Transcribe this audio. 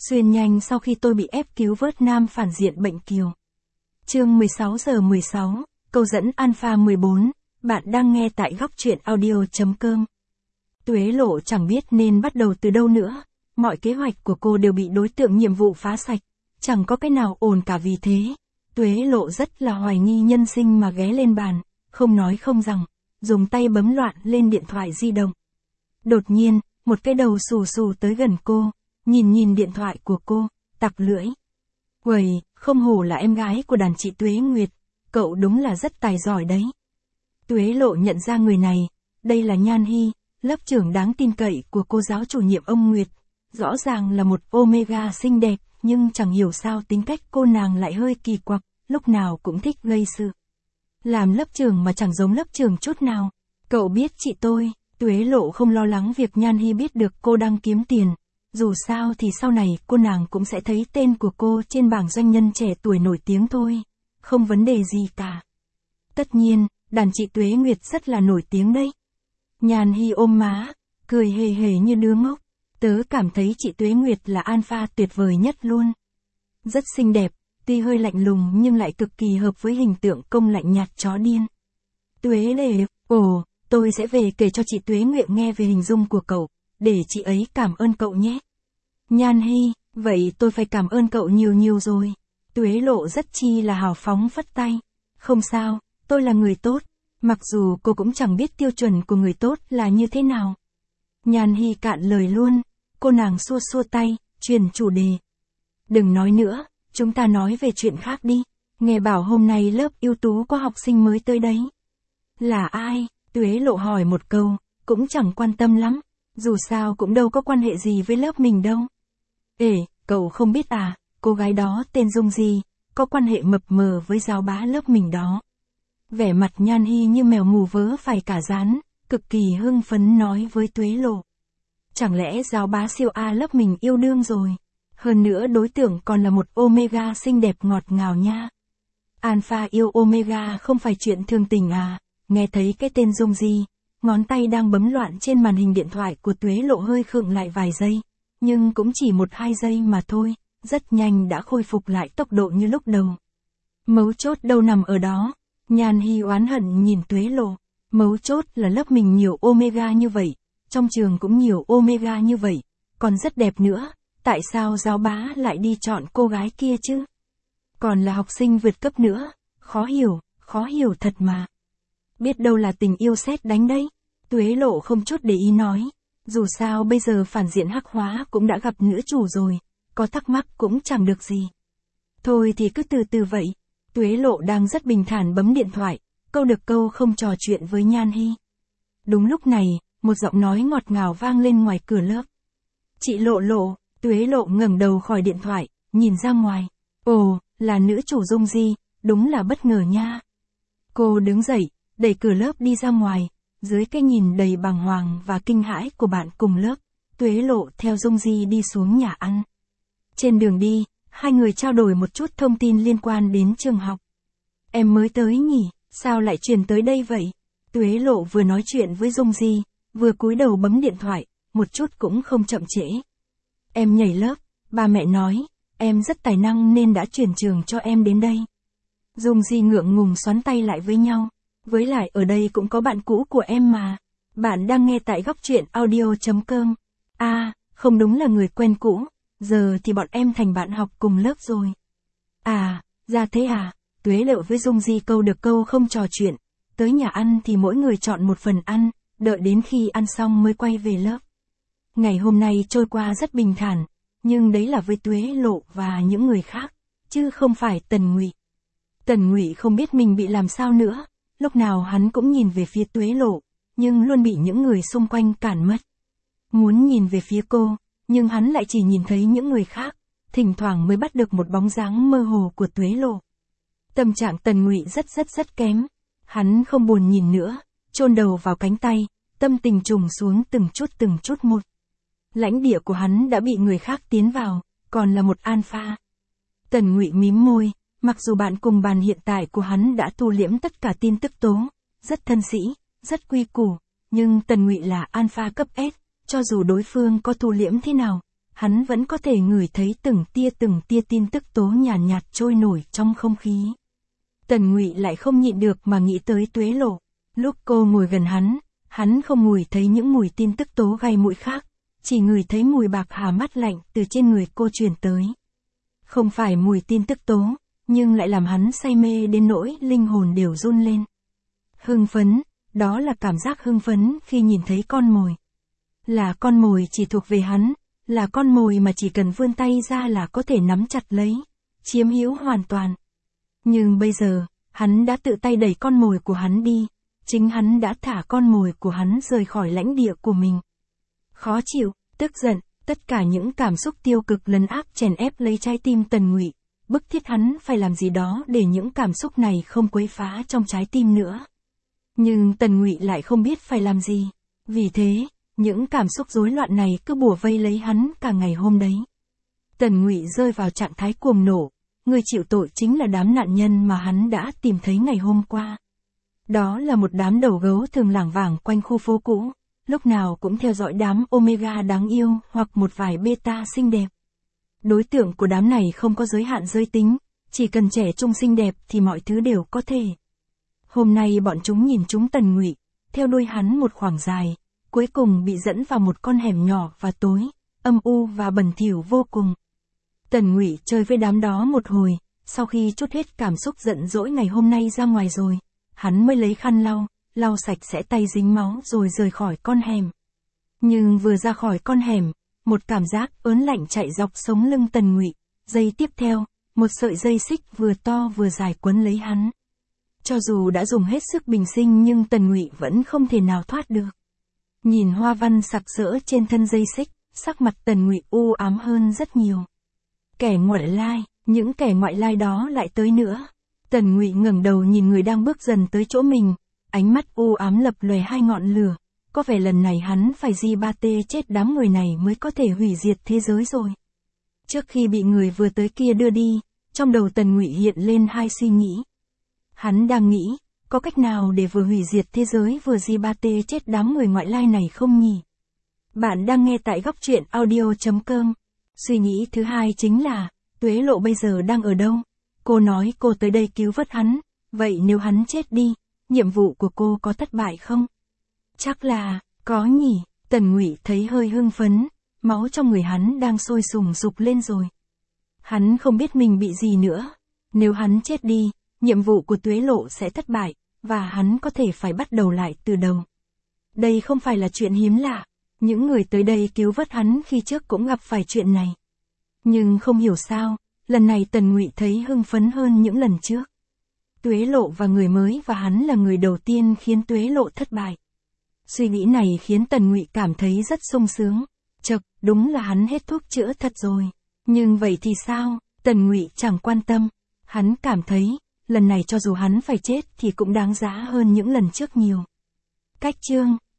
Xuyên nhanh sau khi tôi bị ép cứu vớt nam phản diện bệnh kiều. Chương 16 giờ 16, câu dẫn Alpha 14, bạn đang nghe tại góc truyện audio.com. Tuế Lộ chẳng biết nên bắt đầu từ đâu nữa, mọi kế hoạch của cô đều bị đối tượng nhiệm vụ phá sạch, chẳng có cái nào ổn cả vì thế. Tuế Lộ rất là hoài nghi nhân sinh mà ghé lên bàn, không nói không rằng, dùng tay bấm loạn lên điện thoại di động. Đột nhiên, một cái đầu xù xù tới gần cô, nhìn điện thoại của cô, tặc lưỡi. Uầy, không hổ là em gái của đàn chị Tuế Nguyệt, cậu đúng là rất tài giỏi đấy. Tuế Lộ nhận ra người này, đây là Nhan Hy, lớp trưởng đáng tin cậy của cô giáo chủ nhiệm ông Nguyệt. Rõ ràng là một Omega xinh đẹp, nhưng chẳng hiểu sao tính cách cô nàng lại hơi kỳ quặc, lúc nào cũng thích gây sự. Làm lớp trưởng mà chẳng giống lớp trưởng chút nào. Cậu biết chị tôi, Tuế Lộ không lo lắng việc Nhan Hy biết được cô đang kiếm tiền. Dù sao thì sau này cô nàng cũng sẽ thấy tên của cô trên bảng doanh nhân trẻ tuổi nổi tiếng thôi. Không vấn đề gì cả. Tất nhiên, đàn chị Tuế Nguyệt rất là nổi tiếng đấy. Nhan Hy ôm má, cười hề hề như đứa ngốc. Tớ cảm thấy chị Tuế Nguyệt là alpha tuyệt vời nhất luôn. Rất xinh đẹp, tuy hơi lạnh lùng nhưng lại cực kỳ hợp với hình tượng công lạnh nhạt chó điên. Tuế Lệ, tôi sẽ về kể cho chị Tuế Nguyệt nghe về hình dung của cậu, để chị ấy cảm ơn cậu nhé. Nhan Hy, vậy tôi phải cảm ơn cậu nhiều rồi. Tuế Lộ rất chi là hào phóng phất tay. Không sao, tôi là người tốt, mặc dù cô cũng chẳng biết tiêu chuẩn của người tốt là như thế nào. Nhan Hy cạn lời luôn, cô nàng xua tay, chuyển chủ đề. Đừng nói nữa, chúng ta nói về chuyện khác đi, nghe bảo hôm nay lớp ưu tú có học sinh mới tới đấy. Là ai? Tuế Lộ hỏi một câu, cũng chẳng quan tâm lắm, dù sao cũng đâu có quan hệ gì với lớp mình đâu. Ê, cậu không biết à, cô gái đó tên Dung gì, có quan hệ mập mờ với giáo bá lớp mình đó. Vẻ mặt Nhan Hy như mèo mù vớ phải cả rán, cực kỳ hưng phấn nói với Tuế Lộ. Chẳng lẽ giáo bá siêu A lớp mình yêu đương rồi? Hơn nữa đối tượng còn là một Omega xinh đẹp ngọt ngào nha. Alpha yêu Omega không phải chuyện thường tình à? Nghe thấy cái tên Dung gì, ngón tay đang bấm loạn trên màn hình điện thoại của Tuế Lộ hơi khựng lại vài giây, nhưng cũng chỉ 1-2 giây mà thôi, rất nhanh đã khôi phục lại tốc độ như lúc đầu. Mấu chốt đâu nằm ở đó? Nhan Hy oán hận nhìn Tuế Lộ, mấu chốt là lớp mình nhiều Omega như vậy, trong trường cũng nhiều Omega như vậy, còn rất đẹp nữa, tại sao giáo bá lại đi chọn cô gái kia chứ? Còn là học sinh vượt cấp nữa, khó hiểu thật mà. Biết đâu là tình yêu sét đánh đấy. Tuế Lộ không chút để ý nói, dù sao bây giờ phản diện hắc hóa cũng đã gặp nữ chủ rồi, có thắc mắc cũng chẳng được gì. Thôi thì cứ từ từ vậy. Tuế Lộ đang rất bình thản bấm điện thoại, câu được câu không trò chuyện với Nhan Hy. Đúng lúc này, một giọng nói ngọt ngào vang lên ngoài cửa lớp. Chị Lộ. Tuế Lộ ngẩng đầu khỏi điện thoại, nhìn ra ngoài. Ồ, là nữ chủ Dung Di, đúng là bất ngờ nha. Cô đứng dậy, đẩy cửa lớp đi ra ngoài, dưới cái nhìn đầy bàng hoàng và kinh hãi của bạn cùng lớp, Tuế Lộ theo Dung Di đi xuống nhà ăn. Trên đường đi, hai người trao đổi một chút thông tin liên quan đến trường học. Em mới tới nhỉ, sao lại chuyển tới đây vậy? Tuế Lộ vừa nói chuyện với Dung Di, vừa cúi đầu bấm điện thoại, một chút cũng không chậm trễ. Em nhảy lớp, ba mẹ nói, em rất tài năng nên đã chuyển trường cho em đến đây. Dung Di ngượng ngùng xoắn tay lại với nhau, với lại ở đây cũng có bạn cũ của em mà. Bạn đang nghe tại góc truyện audio.com. À, không đúng là người quen cũ, giờ thì bọn em thành bạn học cùng lớp rồi. À, ra thế à? Tuế Lộ với Dung Di câu được câu không trò chuyện, tới nhà ăn thì mỗi người chọn một phần ăn, đợi đến khi ăn xong mới quay về lớp. Ngày hôm nay trôi qua rất bình thản, nhưng đấy là với Tuế Lộ và những người khác, chứ không phải Tần Ngụy. Tần Ngụy không biết mình bị làm sao nữa, lúc nào hắn cũng nhìn về phía Tuế Lộ, nhưng luôn bị những người xung quanh cản mất. Muốn nhìn về phía cô, nhưng hắn lại chỉ nhìn thấy những người khác, thỉnh thoảng mới bắt được một bóng dáng mơ hồ của Tuế Lộ. Tâm trạng Tần Ngụy rất kém, hắn không buồn nhìn nữa, chôn đầu vào cánh tay, tâm tình trùng xuống từng chút một. Lãnh địa của hắn đã bị người khác tiến vào, còn là một alpha. Tần Ngụy mím môi, mặc dù bạn cùng bàn hiện tại của hắn đã thu liễm tất cả tin tức tố, rất thân sĩ, rất quy củ, nhưng Tần Ngụy là alpha cấp S, cho dù đối phương có thu liễm thế nào, hắn vẫn có thể ngửi thấy từng tia tin tức tố nhàn nhạt trôi nổi trong không khí. Tần Ngụy lại không nhịn được mà nghĩ tới Tuế Lộ. Lúc cô ngồi gần hắn không ngửi thấy những mùi tin tức tố gai mũi khác, chỉ ngửi thấy mùi bạc hà mát lạnh từ trên người cô truyền tới. Không phải mùi tin tức tố, nhưng lại làm hắn say mê đến nỗi linh hồn đều run lên. Hưng phấn, đó là cảm giác hưng phấn khi nhìn thấy con mồi. Là con mồi chỉ thuộc về hắn, là con mồi mà chỉ cần vươn tay ra là có thể nắm chặt lấy, chiếm hữu hoàn toàn. Nhưng bây giờ, hắn đã tự tay đẩy con mồi của hắn đi, chính hắn đã thả con mồi của hắn rời khỏi lãnh địa của mình. Khó chịu, tức giận, tất cả những cảm xúc tiêu cực lấn áp chèn ép lấy trái tim Tần Ngụy, bức thiết hắn phải làm gì đó để những cảm xúc này không quấy phá trong trái tim nữa. Nhưng Tần Ngụy lại không biết phải làm gì, vì thế, những cảm xúc rối loạn này cứ bủa vây lấy hắn cả ngày hôm đấy. Tần Ngụy rơi vào trạng thái cuồng nổ, người chịu tội chính là đám nạn nhân mà hắn đã tìm thấy ngày hôm qua. Đó là một đám đầu gấu thường lảng vảng quanh khu phố cũ, lúc nào cũng theo dõi đám Omega đáng yêu hoặc một vài beta xinh đẹp. Đối tượng của đám này không có giới hạn giới tính, chỉ cần trẻ trung xinh đẹp thì mọi thứ đều có thể. Hôm nay bọn chúng nhìn chúng Tần Ngụy, theo đuôi hắn một khoảng dài, cuối cùng bị dẫn vào một con hẻm nhỏ và tối, âm u và bẩn thỉu vô cùng. Tần Ngụy chơi với đám đó một hồi, sau khi trút hết cảm xúc giận dỗi ngày hôm nay ra ngoài rồi, hắn mới lấy khăn lau sạch sẽ tay dính máu rồi rời khỏi con hẻm. Nhưng vừa ra khỏi con hẻm, một cảm giác ớn lạnh chạy dọc sống lưng Tần Ngụy, giây tiếp theo, một sợi dây xích vừa to vừa dài quấn lấy hắn. Cho dù đã dùng hết sức bình sinh nhưng Tần Ngụy vẫn không thể nào thoát được. Nhìn hoa văn sặc sỡ trên thân dây xích, sắc mặt Tần Ngụy u ám hơn rất nhiều. Kẻ ngoại lai, những kẻ ngoại lai đó lại tới nữa. Tần Ngụy ngẩng đầu nhìn người đang bước dần tới chỗ mình, ánh mắt u ám lập lòe hai ngọn lửa, có vẻ lần này hắn phải Di-ba-tê chết đám người này mới có thể hủy diệt thế giới rồi. Trước khi bị người vừa tới kia đưa đi, trong đầu Tần Ngụy hiện lên hai suy nghĩ. Hắn đang nghĩ, có cách nào để vừa hủy diệt thế giới vừa Di-ba-tê chết đám người ngoại lai này không nhỉ? Bạn đang nghe tại góc truyện audio.com. Suy nghĩ thứ hai chính là, Tuế Lộ bây giờ đang ở đâu? Cô nói cô tới đây cứu vớt hắn, vậy nếu hắn chết đi, nhiệm vụ của cô có thất bại không? Chắc là, có nhỉ. Tần Ngụy thấy hơi hưng phấn, máu trong người hắn đang sôi sùng sục lên rồi. Hắn không biết mình bị gì nữa. Nếu hắn chết đi, nhiệm vụ của Tuế Lộ sẽ thất bại, và hắn có thể phải bắt đầu lại từ đầu. Đây không phải là chuyện hiếm lạ. Những người tới đây cứu vớt hắn khi trước cũng gặp phải chuyện này. Nhưng không hiểu sao, lần này Tần Ngụy thấy hưng phấn hơn những lần trước. Tuế Lộ và người mới và hắn là người đầu tiên khiến Tuế Lộ thất bại. Suy nghĩ này khiến Tần Ngụy cảm thấy rất sung sướng. Chậc, đúng là hắn hết thuốc chữa thật rồi. Nhưng vậy thì sao? Tần Ngụy chẳng quan tâm. Hắn cảm thấy, lần này cho dù hắn phải chết thì cũng đáng giá hơn những lần trước nhiều. Cách chương